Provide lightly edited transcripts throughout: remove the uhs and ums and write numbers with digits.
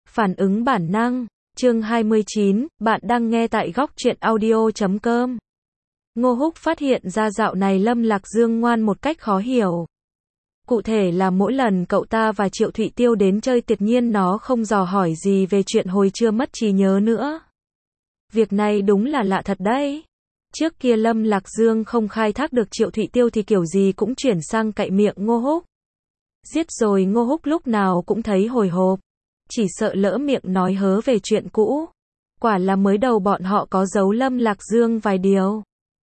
Phản ứng bản năng, chương 29, bạn đang nghe tại góc truyện audio.com. Ngô Húc phát hiện ra dạo này Lâm Lạc Dương ngoan một cách khó hiểu. Cụ thể là mỗi lần cậu ta và Triệu Thụy Tiêu đến chơi tuyệt nhiên nó không dò hỏi gì về chuyện hồi trưa mất trí nhớ nữa. Việc này đúng là lạ thật đấy. Trước kia Lâm Lạc Dương không khai thác được Triệu Thụy Tiêu thì kiểu gì cũng chuyển sang cậy miệng Ngô Húc. Giết rồi Ngô Húc lúc nào cũng thấy hồi hộp. Chỉ sợ lỡ miệng nói hớ về chuyện cũ. Quả là mới đầu bọn họ có giấu Lâm Lạc Dương vài điều.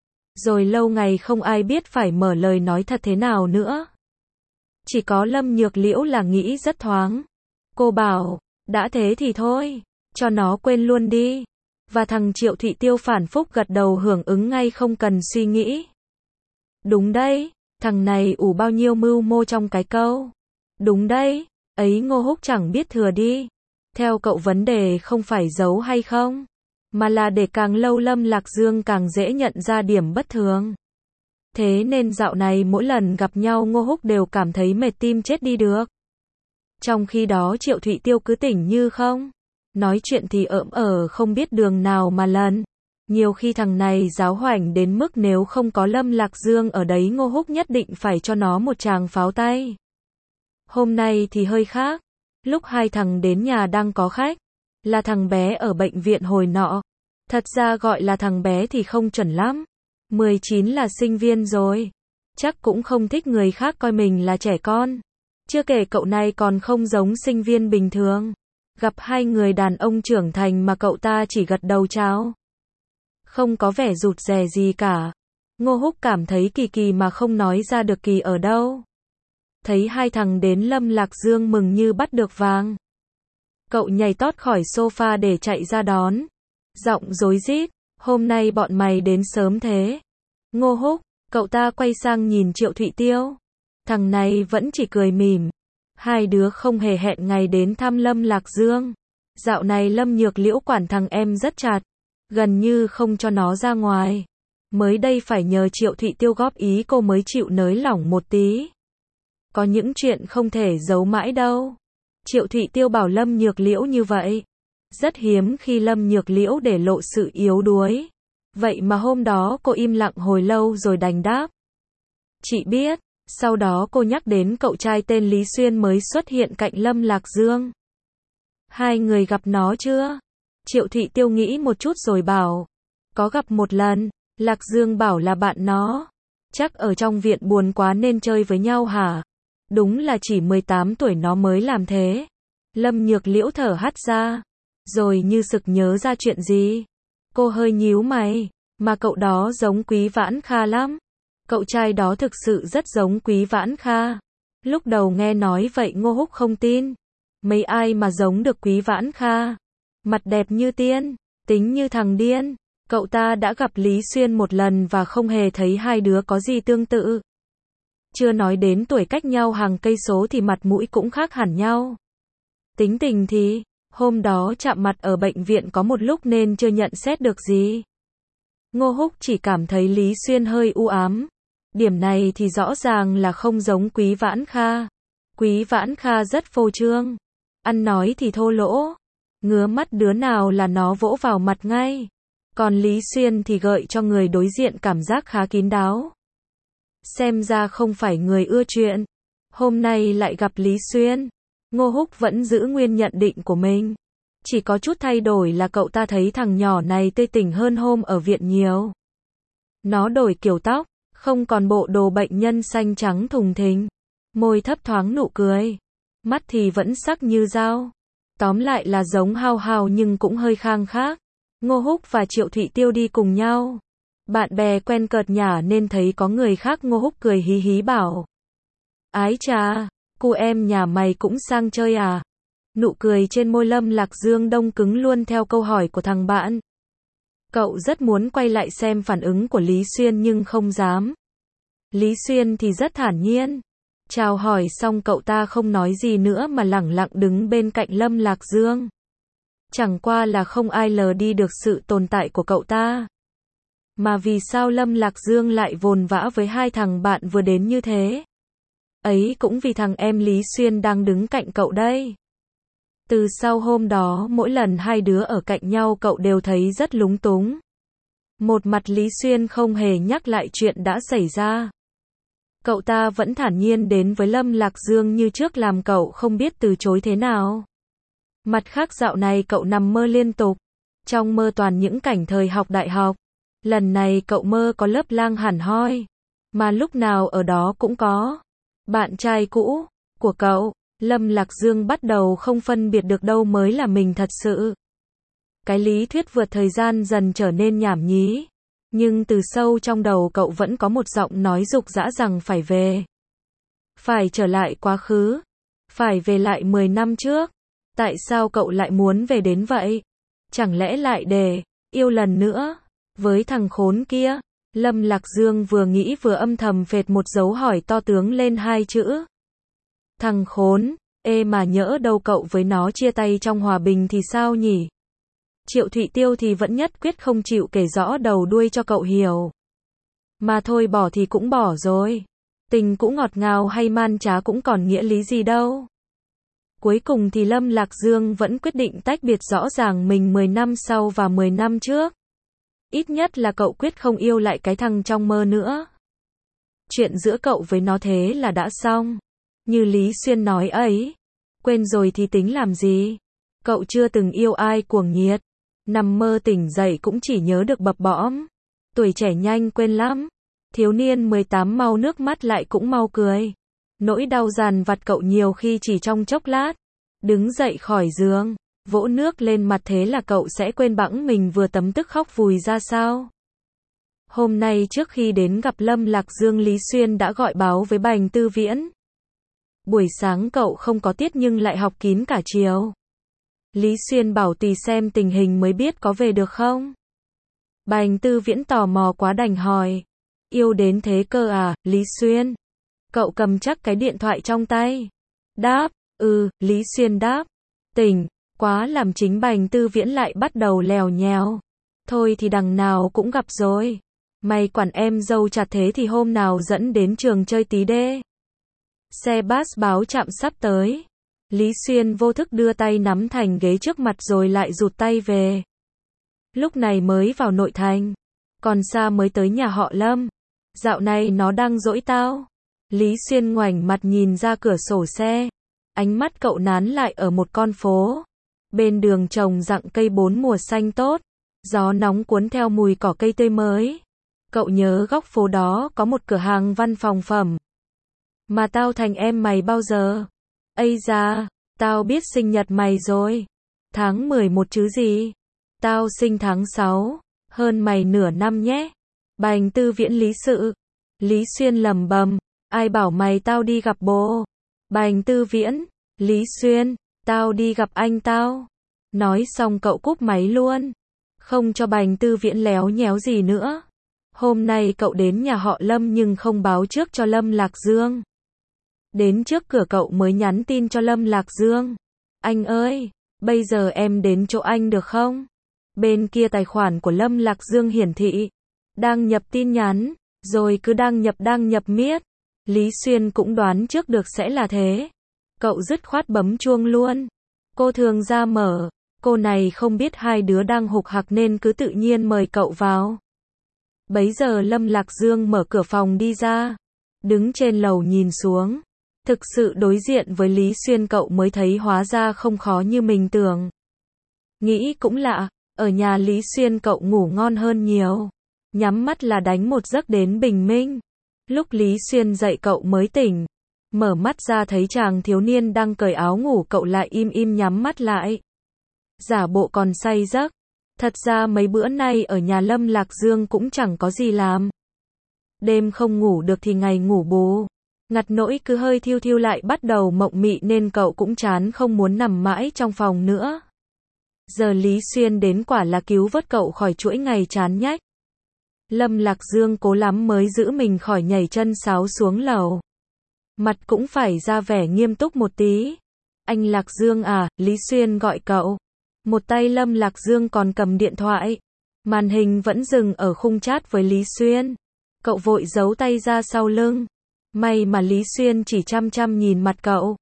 Rồi lâu ngày không ai biết phải mở lời nói thật thế nào nữa. Chỉ có Lâm Nhược Liễu là nghĩ rất thoáng. Cô bảo, đã thế thì thôi, cho nó quên luôn đi. Và thằng Triệu Thụy Tiêu phản phúc gật đầu hưởng ứng ngay không cần suy nghĩ. Đúng đấy, thằng này ủ bao nhiêu mưu mô trong cái câu. Đúng đấy, ấy Ngô Húc chẳng biết thừa đi. Theo cậu vấn đề không phải giấu hay không, mà là để càng lâu Lâm Lạc Dương càng dễ nhận ra điểm bất thường. Thế nên dạo này mỗi lần gặp nhau Ngô Húc đều cảm thấy mệt tim chết đi được. Trong khi đó Triệu Thụy Tiêu cứ tỉnh như không. Nói chuyện thì không biết đường nào mà lần. Nhiều khi thằng này giáo hoành đến mức nếu không có Lâm Lạc Dương ở đấy Ngô Húc nhất định phải cho nó một tràng pháo tay. Hôm nay thì hơi khác. Lúc hai thằng đến nhà đang có khách. Là thằng bé ở bệnh viện hồi nọ. Thật ra gọi là thằng bé thì không chuẩn lắm. 19 là sinh viên rồi. Chắc cũng không thích người khác coi mình là trẻ con. Chưa kể cậu này còn không giống sinh viên bình thường. Gặp hai người đàn ông trưởng thành mà cậu ta chỉ gật đầu chào. Không có vẻ rụt rè gì cả. Ngô Húc cảm thấy kỳ kỳ mà không nói ra được kỳ ở đâu. Thấy hai thằng đến Lâm Lạc Dương mừng như bắt được vàng. Cậu nhảy tót khỏi sofa để chạy ra đón. Giọng rối rít, hôm nay bọn mày đến sớm thế. Ngô Húc, cậu ta quay sang nhìn Triệu Thụy Tiêu. Thằng này vẫn chỉ cười mỉm. Hai đứa không hề hẹn ngày đến thăm Lâm Lạc Dương. Dạo này Lâm Nhược Liễu quản thằng em rất chặt. Gần như không cho nó ra ngoài. Mới đây phải nhờ Triệu Thụy Tiêu góp ý cô mới chịu nới lỏng một tí. Có những chuyện không thể giấu mãi đâu. Triệu Thụy Tiêu bảo Lâm Nhược Liễu như vậy. Rất hiếm khi Lâm Nhược Liễu để lộ sự yếu đuối. Vậy mà hôm đó cô im lặng hồi lâu rồi đành đáp. Chị biết. Sau đó cô nhắc đến cậu trai tên Lý Xuyên mới xuất hiện cạnh Lâm Lạc Dương. Hai người gặp nó chưa? Triệu Thụy Tiêu nghĩ một chút rồi bảo. Có gặp một lần. Lạc Dương bảo là bạn nó. Chắc ở trong viện buồn quá nên chơi với nhau hả? Đúng là chỉ 18 tuổi nó mới làm thế. Lâm Nhược Liễu thở hắt ra. Rồi như sực nhớ ra chuyện gì. Cô hơi nhíu mày. Mà cậu đó giống Quý Vãn Kha lắm. Cậu trai đó thực sự rất giống Quý Vãn Kha. Lúc đầu nghe nói vậy Ngô Húc không tin. Mấy ai mà giống được Quý Vãn Kha. Mặt đẹp như tiên, tính như thằng điên. Cậu ta đã gặp Lý Xuyên một lần và không hề thấy hai đứa có gì tương tự. Chưa nói đến tuổi cách nhau hàng cây số thì mặt mũi cũng khác hẳn nhau. Tính tình thì, hôm đó chạm mặt ở bệnh viện có một lúc nên chưa nhận xét được gì. Ngô Húc chỉ cảm thấy Lý Xuyên hơi u ám. Điểm này thì rõ ràng là không giống Quý Vãn Kha. Quý Vãn Kha rất phô trương. Ăn nói thì thô lỗ. Ngứa mắt đứa nào là nó vỗ vào mặt ngay. Còn Lý Xuyên thì gợi cho người đối diện cảm giác khá kín đáo. Xem ra không phải người ưa chuyện. Hôm nay lại gặp Lý Xuyên. Ngô Húc vẫn giữ nguyên nhận định của mình. Chỉ có chút thay đổi là cậu ta thấy thằng nhỏ này tươi tỉnh hơn hôm ở viện nhiều. Nó đổi kiểu tóc, không còn bộ đồ bệnh nhân xanh trắng thùng thình. Môi thấp thoáng nụ cười. Mắt thì vẫn sắc như dao. Tóm lại là giống Hao Hao nhưng cũng hơi khang khác. Ngô Húc và Triệu Thụy Tiêu đi cùng nhau. Bạn bè quen cợt nhả nên thấy có người khác Ngô Húc cười hí hí bảo. Ái chà, cô em nhà mày cũng sang chơi à? Nụ cười trên môi Lâm Lạc Dương đông cứng luôn theo câu hỏi của thằng bạn. Cậu rất muốn quay lại xem phản ứng của Lý Xuyên nhưng không dám. Lý Xuyên thì rất thản nhiên. Chào hỏi xong cậu ta không nói gì nữa mà lẳng lặng đứng bên cạnh Lâm Lạc Dương. Chẳng qua là không ai lờ đi được sự tồn tại của cậu ta. Mà vì sao Lâm Lạc Dương lại vồn vã với hai thằng bạn vừa đến như thế? Ấy cũng vì thằng em Lý Xuyên đang đứng cạnh cậu đây. Từ sau hôm đó mỗi lần hai đứa ở cạnh nhau cậu đều thấy rất lúng túng. Một mặt Lý Xuyên không hề nhắc lại chuyện đã xảy ra. Cậu ta vẫn thản nhiên đến với Lâm Lạc Dương như trước làm cậu không biết từ chối thế nào. Mặt khác dạo này cậu nằm mơ liên tục. Trong mơ toàn những cảnh thời học đại học. Lần này cậu mơ có lớp lang hẳn hoi. Mà lúc nào ở đó cũng có bạn trai cũ của cậu. Lâm Lạc Dương bắt đầu không phân biệt được đâu mới là mình thật sự. Cái lý thuyết vượt thời gian dần trở nên nhảm nhí. Nhưng từ sâu trong đầu cậu vẫn có một giọng nói rục rã rằng phải về. Phải trở lại quá khứ. Phải về lại 10 năm trước. Tại sao cậu lại muốn về đến vậy? Chẳng lẽ lại để yêu lần nữa với thằng khốn kia? Lâm Lạc Dương vừa nghĩ vừa âm thầm phệt một dấu hỏi to tướng lên hai chữ. Thằng khốn, mà nhỡ đâu cậu với nó chia tay trong hòa bình thì sao nhỉ? Triệu Thụy Tiêu thì vẫn nhất quyết không chịu kể rõ đầu đuôi cho cậu hiểu. Mà thôi bỏ thì cũng bỏ rồi. Tình cũng ngọt ngào hay man trá cũng còn nghĩa lý gì đâu. Cuối cùng thì Lâm Lạc Dương vẫn quyết định tách biệt rõ ràng mình 10 năm sau và 10 năm trước. Ít nhất là cậu quyết không yêu lại cái thằng trong mơ nữa. Chuyện giữa cậu với nó thế là đã xong. Như Lý Xuyên nói ấy. Quên rồi thì tính làm gì? Cậu chưa từng yêu ai cuồng nhiệt. Nằm mơ tỉnh dậy cũng chỉ nhớ được bập bõm. Tuổi trẻ nhanh quên lắm. Thiếu niên 18 mau nước mắt lại cũng mau cười. Nỗi đau dằn vặt cậu nhiều khi chỉ trong chốc lát. Đứng dậy khỏi giường, vỗ nước lên mặt thế là cậu sẽ quên bẵng mình vừa tấm tức khóc vùi ra sao. Hôm nay trước khi đến gặp Lâm Lạc Dương Lý Xuyên đã gọi báo với Bành Tư Viễn. Buổi sáng cậu không có tiết nhưng lại học kín cả chiều. Lý Xuyên bảo tùy xem tình hình mới biết có về được không. Bành Tư Viễn tò mò quá đành hỏi. Yêu đến thế cơ à, Lý Xuyên? Cậu cầm chắc cái điện thoại trong tay. Đáp, Lý Xuyên đáp. Tỉnh, quá làm chính Bành Tư Viễn lại bắt đầu lèo nhèo. Thôi thì đằng nào cũng gặp rồi. Mày quản em dâu chặt thế thì hôm nào dẫn đến trường chơi tí đê. Xe bus báo chạm sắp tới. Lý Xuyên vô thức đưa tay nắm thành ghế trước mặt rồi lại rụt tay về. Lúc này mới vào nội thành. Còn xa mới tới nhà họ Lâm. Dạo này nó đang dỗi tao. Lý Xuyên ngoảnh mặt nhìn ra cửa sổ xe. Ánh mắt cậu nán lại ở một con phố. Bên đường trồng rặng cây bốn mùa xanh tốt. Gió nóng cuốn theo mùi cỏ cây tươi mới. Cậu nhớ góc phố đó có một cửa hàng văn phòng phẩm. Mà tao thành em mày bao giờ? Ây da, tao biết sinh nhật mày rồi. Tháng 11 chứ gì? Tao sinh tháng 6. Hơn mày nửa năm nhé. Bành Tư Viễn lý sự. Lý Xuyên lầm bầm. Ai bảo mày tao đi gặp bố? Bành Tư Viễn. Lý Xuyên. Tao đi gặp anh tao. Nói xong cậu cúp máy luôn. Không cho Bành Tư Viễn léo nhéo gì nữa. Hôm nay cậu đến nhà họ Lâm nhưng không báo trước cho Lâm Lạc Dương. Đến trước cửa cậu mới nhắn tin cho Lâm Lạc Dương. Anh ơi, bây giờ em đến chỗ anh được không? Bên kia tài khoản của Lâm Lạc Dương hiển thị. Đang nhập tin nhắn, rồi cứ đang nhập miết. Lý Xuyên cũng đoán trước được sẽ là thế. Cậu dứt khoát bấm chuông luôn. Cô thường ra mở. Cô này không biết hai đứa đang hục hặc nên cứ tự nhiên mời cậu vào. Bấy giờ Lâm Lạc Dương mở cửa phòng đi ra. Đứng trên lầu nhìn xuống. Thực sự đối diện với Lý Xuyên cậu mới thấy hóa ra không khó như mình tưởng. Nghĩ cũng lạ, ở nhà Lý Xuyên cậu ngủ ngon hơn nhiều. Nhắm mắt là đánh một giấc đến bình minh. Lúc Lý Xuyên dậy cậu mới tỉnh. Mở mắt ra thấy chàng thiếu niên đang cởi áo ngủ cậu lại im nhắm mắt lại. Giả bộ còn say giấc. Thật ra mấy bữa nay ở nhà Lâm Lạc Dương cũng chẳng có gì làm. Đêm không ngủ được thì ngày ngủ bù. Ngặt nỗi cứ hơi thiêu thiêu lại bắt đầu mộng mị nên cậu cũng chán không muốn nằm mãi trong phòng nữa. Giờ Lý Xuyên đến quả là cứu vớt cậu khỏi chuỗi ngày chán nhách. Lâm Lạc Dương cố lắm mới giữ mình khỏi nhảy chân sáo xuống lầu. Mặt cũng phải ra vẻ nghiêm túc một tí. Anh Lạc Dương à, Lý Xuyên gọi cậu. Một tay Lâm Lạc Dương còn cầm điện thoại. Màn hình vẫn dừng ở khung chat với Lý Xuyên. Cậu vội giấu tay ra sau lưng. May mà Lý Xuyên chỉ chăm chăm nhìn mặt cậu.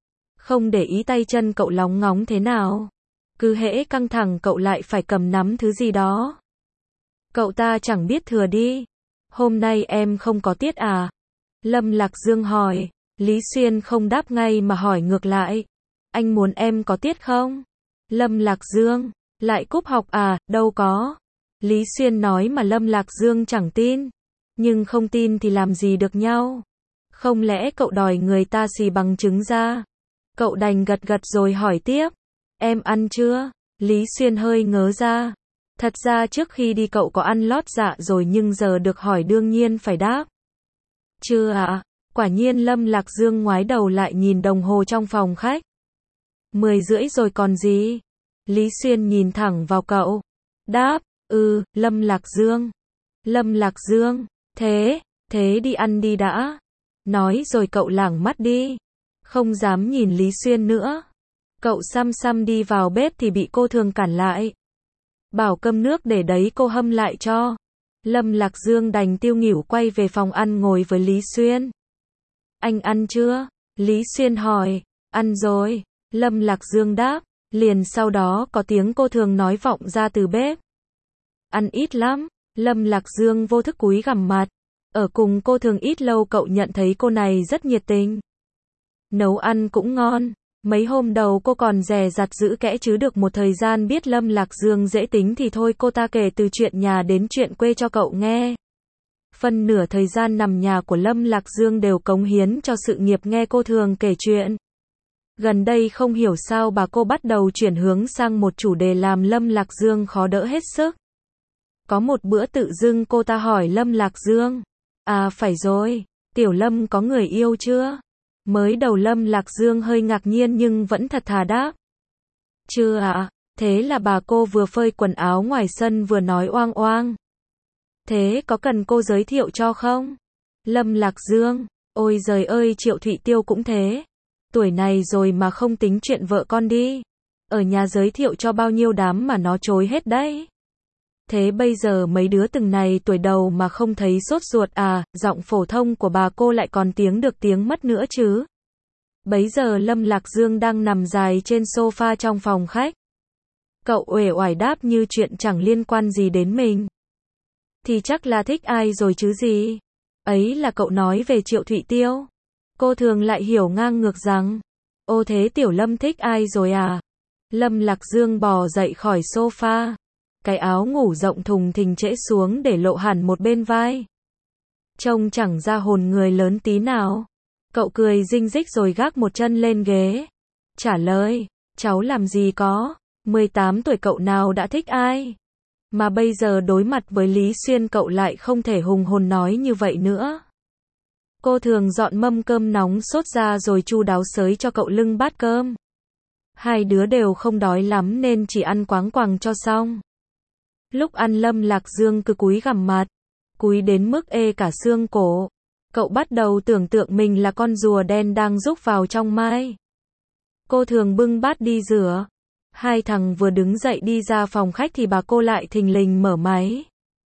Không để ý tay chân cậu lóng ngóng thế nào. Cứ hễ căng thẳng cậu lại phải cầm nắm thứ gì đó. Cậu ta chẳng biết thừa đi. Hôm nay em không có tiết à? Lâm Lạc Dương hỏi. Lý Xuyên không đáp ngay mà hỏi ngược lại. Anh muốn em có tiết không? Lâm Lạc Dương. Lại cúp học à? Đâu có. Lý Xuyên nói mà Lâm Lạc Dương chẳng tin. Nhưng không tin thì làm gì được nhau. Không lẽ cậu đòi người ta xì bằng chứng ra? Cậu đành gật gật rồi hỏi tiếp. Em ăn chưa? Lý Xuyên hơi ngớ ra. Thật ra trước khi đi cậu có ăn lót dạ rồi nhưng giờ được hỏi đương nhiên phải đáp. Chưa ạ. Quả nhiên Lâm Lạc Dương ngoái đầu lại nhìn đồng hồ trong phòng khách. 10:30 rồi còn gì? Lý Xuyên nhìn thẳng vào cậu. Đáp, Lâm Lạc Dương. Lâm Lạc Dương, thế đi ăn đi đã. Nói rồi cậu lảng mắt đi. Không dám nhìn Lý Xuyên nữa. Cậu xăm xăm đi vào bếp thì bị cô Thường cản lại. Bảo cơm nước để đấy cô hâm lại cho. Lâm Lạc Dương đành tiêu nghỉu quay về phòng ăn ngồi với Lý Xuyên. Anh ăn chưa? Lý Xuyên hỏi. Ăn rồi. Lâm Lạc Dương đáp. Liền sau đó có tiếng cô Thường nói vọng ra từ bếp. Ăn ít lắm. Lâm Lạc Dương vô thức cúi gằm mặt. Ở cùng cô Thường ít lâu cậu nhận thấy cô này rất nhiệt tình. Nấu ăn cũng ngon. Mấy hôm đầu cô còn dè dặt giữ kẽ chứ được một thời gian biết Lâm Lạc Dương dễ tính thì thôi cô ta kể từ chuyện nhà đến chuyện quê cho cậu nghe. Phần nửa thời gian nằm nhà của Lâm Lạc Dương đều cống hiến cho sự nghiệp nghe cô Thường kể chuyện. Gần đây không hiểu sao bà cô bắt đầu chuyển hướng sang một chủ đề làm Lâm Lạc Dương khó đỡ hết sức. Có một bữa tự dưng cô ta hỏi Lâm Lạc Dương. À phải rồi, Tiểu Lâm có người yêu chưa? Mới đầu Lâm Lạc Dương hơi ngạc nhiên nhưng vẫn thật thà đáp. Chưa ạ. Thế là bà cô vừa phơi quần áo ngoài sân vừa nói oang oang. Thế có cần cô giới thiệu cho không? Lâm Lạc Dương. Ôi giời ơi Triệu Thụy Tiêu cũng thế. Tuổi này rồi mà không tính chuyện vợ con đi. Ở nhà giới thiệu cho bao nhiêu đám mà nó chối hết đấy. Thế bây giờ mấy đứa từng này tuổi đầu mà không thấy sốt ruột à? Giọng phổ thông của bà cô lại còn tiếng được tiếng mất nữa chứ. Bấy giờ Lâm Lạc Dương đang nằm dài trên sofa trong phòng khách. Cậu uể oải đáp như chuyện chẳng liên quan gì đến mình. Thì chắc là thích ai rồi chứ gì. Ấy là cậu nói về Triệu Thụy Tiêu. Cô Thường lại hiểu ngang ngược rằng. Ô thế Tiểu Lâm thích ai rồi à? Lâm Lạc Dương bò dậy khỏi sofa. Cái áo ngủ rộng thùng thình trễ xuống để lộ hẳn một bên vai. Trông chẳng ra hồn người lớn tí nào. Cậu cười rinh rích rồi gác một chân lên ghế. Trả lời, cháu làm gì có. 18 tuổi cậu nào đã thích ai. Mà bây giờ đối mặt với Lý Xuyên cậu lại không thể hùng hồn nói như vậy nữa. Cô Thường dọn mâm cơm nóng sốt ra rồi chu đáo xới cho cậu lưng bát cơm. Hai đứa đều không đói lắm nên chỉ ăn quáng quàng cho xong. Lúc ăn Lâm Lạc Dương cứ cúi gằm mặt. Cúi đến mức ê cả xương cổ. Cậu bắt đầu tưởng tượng mình là con rùa đen đang rúc vào trong mai. Cô Thường bưng bát đi rửa. Hai thằng vừa đứng dậy đi ra phòng khách thì bà cô lại thình lình mở máy.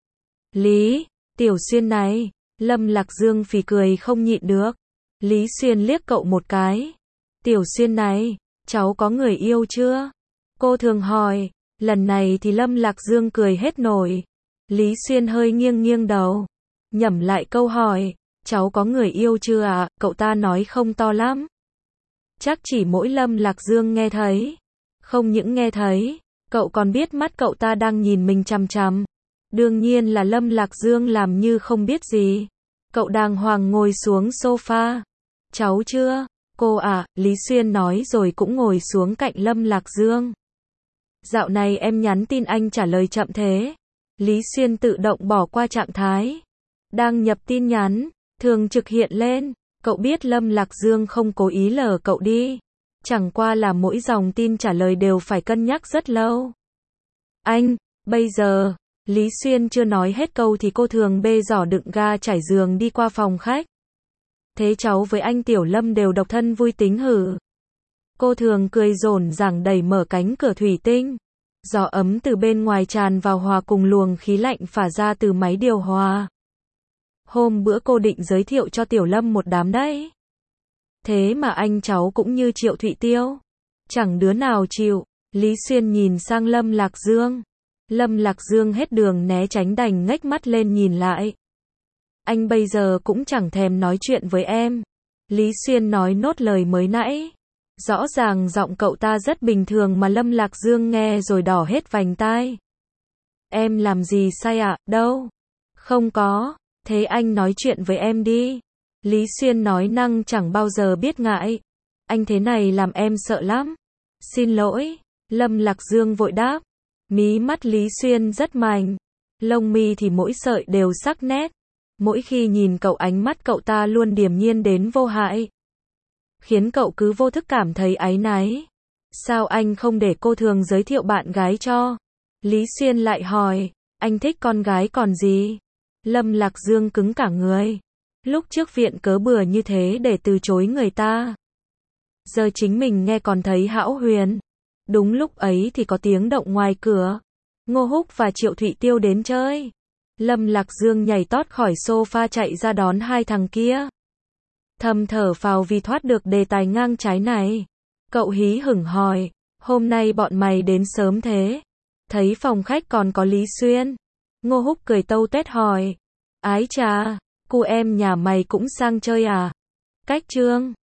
Lý, Tiểu Xuyên này. Lâm Lạc Dương phì cười không nhịn được. Lý Xuyên liếc cậu một cái. Tiểu Xuyên này, cháu có người yêu chưa? Cô Thường hỏi. Lần này thì Lâm Lạc Dương cười hết nổi. Lý Xuyên hơi nghiêng nghiêng đầu. Nhẩm lại câu hỏi. Cháu có người yêu chưa ạ? Cậu ta nói không to lắm. Chắc chỉ mỗi Lâm Lạc Dương nghe thấy. Không những nghe thấy, cậu còn biết mắt cậu ta đang nhìn mình chằm chằm. Đương nhiên là Lâm Lạc Dương làm như không biết gì. Cậu đàng hoàng ngồi xuống sofa. Cháu chưa? Cô à, Lý Xuyên nói rồi cũng ngồi xuống cạnh Lâm Lạc Dương. Dạo này em nhắn tin anh trả lời chậm thế. Lý Xuyên tự động bỏ qua trạng thái. Đang nhập tin nhắn, thường trực hiện lên. Cậu biết Lâm Lạc Dương không cố ý lờ cậu đi. Chẳng qua là mỗi dòng tin trả lời đều phải cân nhắc rất lâu. Anh, bây giờ, Lý Xuyên chưa nói hết câu thì cô Thường bê giỏ đựng ga trải giường đi qua phòng khách. Thế cháu với anh Tiểu Lâm đều độc thân vui tính hử? Cô Thường cười rổn ràng đẩy mở cánh cửa thủy tinh. Gió ấm từ bên ngoài tràn vào hòa cùng luồng khí lạnh phả ra từ máy điều hòa. Hôm bữa cô định giới thiệu cho Tiểu Lâm một đám đấy. Thế mà anh cháu cũng như Triệu Thụy Tiêu. Chẳng đứa nào chịu. Lý Xuyên nhìn sang Lâm Lạc Dương. Lâm Lạc Dương hết đường né tránh đành ngếch mắt lên nhìn lại. Anh bây giờ cũng chẳng thèm nói chuyện với em. Lý Xuyên nói nốt lời mới nãy. Rõ ràng giọng cậu ta rất bình thường mà Lâm Lạc Dương nghe rồi đỏ hết vành tai. Em làm gì sai ạ? Đâu? Không có. Thế anh nói chuyện với em đi. Lý Xuyên nói năng chẳng bao giờ biết ngại. Anh thế này làm em sợ lắm. Xin lỗi. Lâm Lạc Dương vội đáp. Mí mắt Lý Xuyên rất mảnh. Lông mi thì mỗi sợi đều sắc nét. Mỗi khi nhìn cậu ánh mắt cậu ta luôn điềm nhiên đến vô hại. Khiến cậu cứ vô thức cảm thấy áy náy. Sao anh không để cô thường giới thiệu bạn gái cho? Lý Xuyên lại hỏi. Anh thích con gái còn gì? Lâm Lạc Dương cứng cả người. Lúc trước viện cớ bừa như thế để từ chối người ta. Giờ chính mình nghe còn thấy hão huyền. Đúng lúc ấy thì có tiếng động ngoài cửa. Ngô Húc và Triệu Thụy Tiêu đến chơi. Lâm Lạc Dương nhảy tót khỏi sofa chạy ra đón hai thằng kia. Thầm thở phào vì thoát được đề tài ngang trái này. Cậu hí hửng hỏi. Hôm nay bọn mày đến sớm thế? Thấy phòng khách còn có Lý Xuyên. Ngô Húc cười tâu tuét hỏi. Ái chà, cô em nhà mày cũng sang chơi à? Cách chương